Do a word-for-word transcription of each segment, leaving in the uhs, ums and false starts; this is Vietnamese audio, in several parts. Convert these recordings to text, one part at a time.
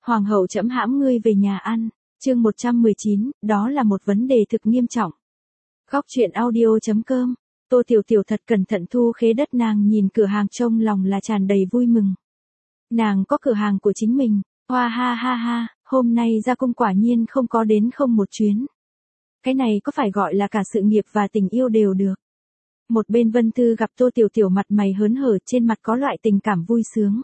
Hoàng hậu trẫm hãm ngươi về nhà ăn. Chương một trăm mười chín, đó là một vấn đề thực nghiêm trọng. Góc truyện audio chấm com. Tô Tiểu Tiểu thật cẩn thận thu khế đất, nàng nhìn cửa hàng trong lòng là tràn đầy vui mừng. Nàng có cửa hàng của chính mình, hoa ha ha ha, hôm nay ra cung quả nhiên không có đến không một chuyến. Cái này có phải gọi là cả sự nghiệp và tình yêu đều được. Một bên Vân Thư gặp Tô Tiểu Tiểu mặt mày hớn hở, trên mặt có loại tình cảm vui sướng.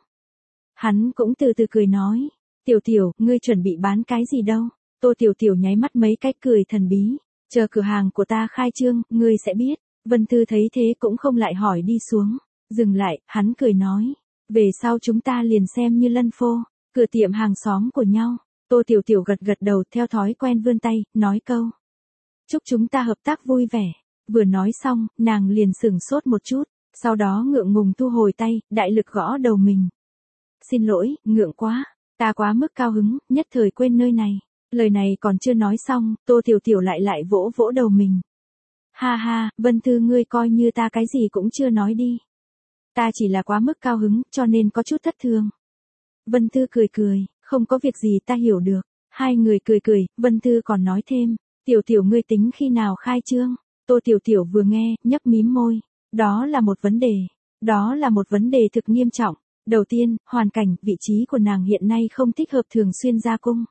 Hắn cũng từ từ cười nói, Tiểu Tiểu, ngươi chuẩn bị bán cái gì đâu? Tô Tiểu Tiểu nháy mắt mấy cái cười thần bí, chờ cửa hàng của ta khai trương, ngươi sẽ biết. Vân Thư thấy thế cũng không lại hỏi đi xuống, dừng lại, hắn cười nói, về sau chúng ta liền xem như lân phô, cửa tiệm hàng xóm của nhau. Tô Tiểu Tiểu gật gật đầu, theo thói quen vươn tay, nói câu, chúc chúng ta hợp tác vui vẻ. Vừa nói xong, nàng liền sửng sốt một chút, sau đó ngượng ngùng thu hồi tay, đại lực gõ đầu mình. Xin lỗi, ngượng quá, ta quá mức cao hứng, nhất thời quên nơi này. Lời này còn chưa nói xong, Tô Tiểu Tiểu lại lại vỗ vỗ đầu mình. Ha ha, Vân Thư ngươi coi như ta cái gì cũng chưa nói đi. Ta chỉ là quá mức cao hứng, cho nên có chút thất thường. Vân Thư cười cười, không có việc gì, ta hiểu được. Hai người cười cười, Vân Thư còn nói thêm, Tiểu Tiểu ngươi tính khi nào khai trương? Tô Tiểu Tiểu vừa nghe, nhấp mím môi. Đó là một vấn đề. Đó là một vấn đề thực nghiêm trọng. Đầu tiên, hoàn cảnh, vị trí của nàng hiện nay không thích hợp thường xuyên ra cung.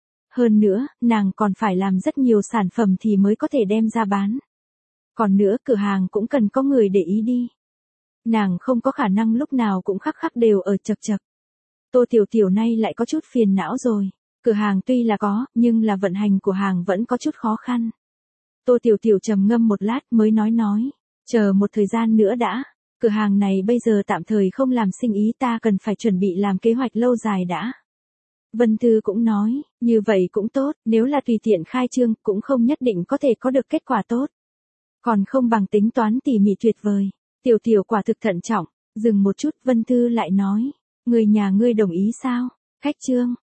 Hơn nữa, nàng còn phải làm rất nhiều sản phẩm thì mới có thể đem ra bán. Còn nữa, cửa hàng cũng cần có người để ý đi. Nàng không có khả năng lúc nào cũng khắc khắc đều ở chật chật. Tô Tiểu Tiểu nay lại có chút phiền não rồi. Cửa hàng tuy là có, nhưng là vận hành của hàng vẫn có chút khó khăn. Tô Tiểu Tiểu trầm ngâm một lát mới nói nói, chờ một thời gian nữa đã. Cửa hàng này bây giờ tạm thời không làm sinh ý, ta cần phải chuẩn bị làm kế hoạch lâu dài đã. Vân Thư cũng nói, như vậy cũng tốt, nếu là tùy tiện khai trương cũng không nhất định có thể có được kết quả tốt. Còn không bằng tính toán tỉ mỉ tuyệt vời. Tiểu Tiểu quả thực thận trọng, dừng một chút, Vân Thư lại nói, người nhà ngươi đồng ý sao? Khách trương,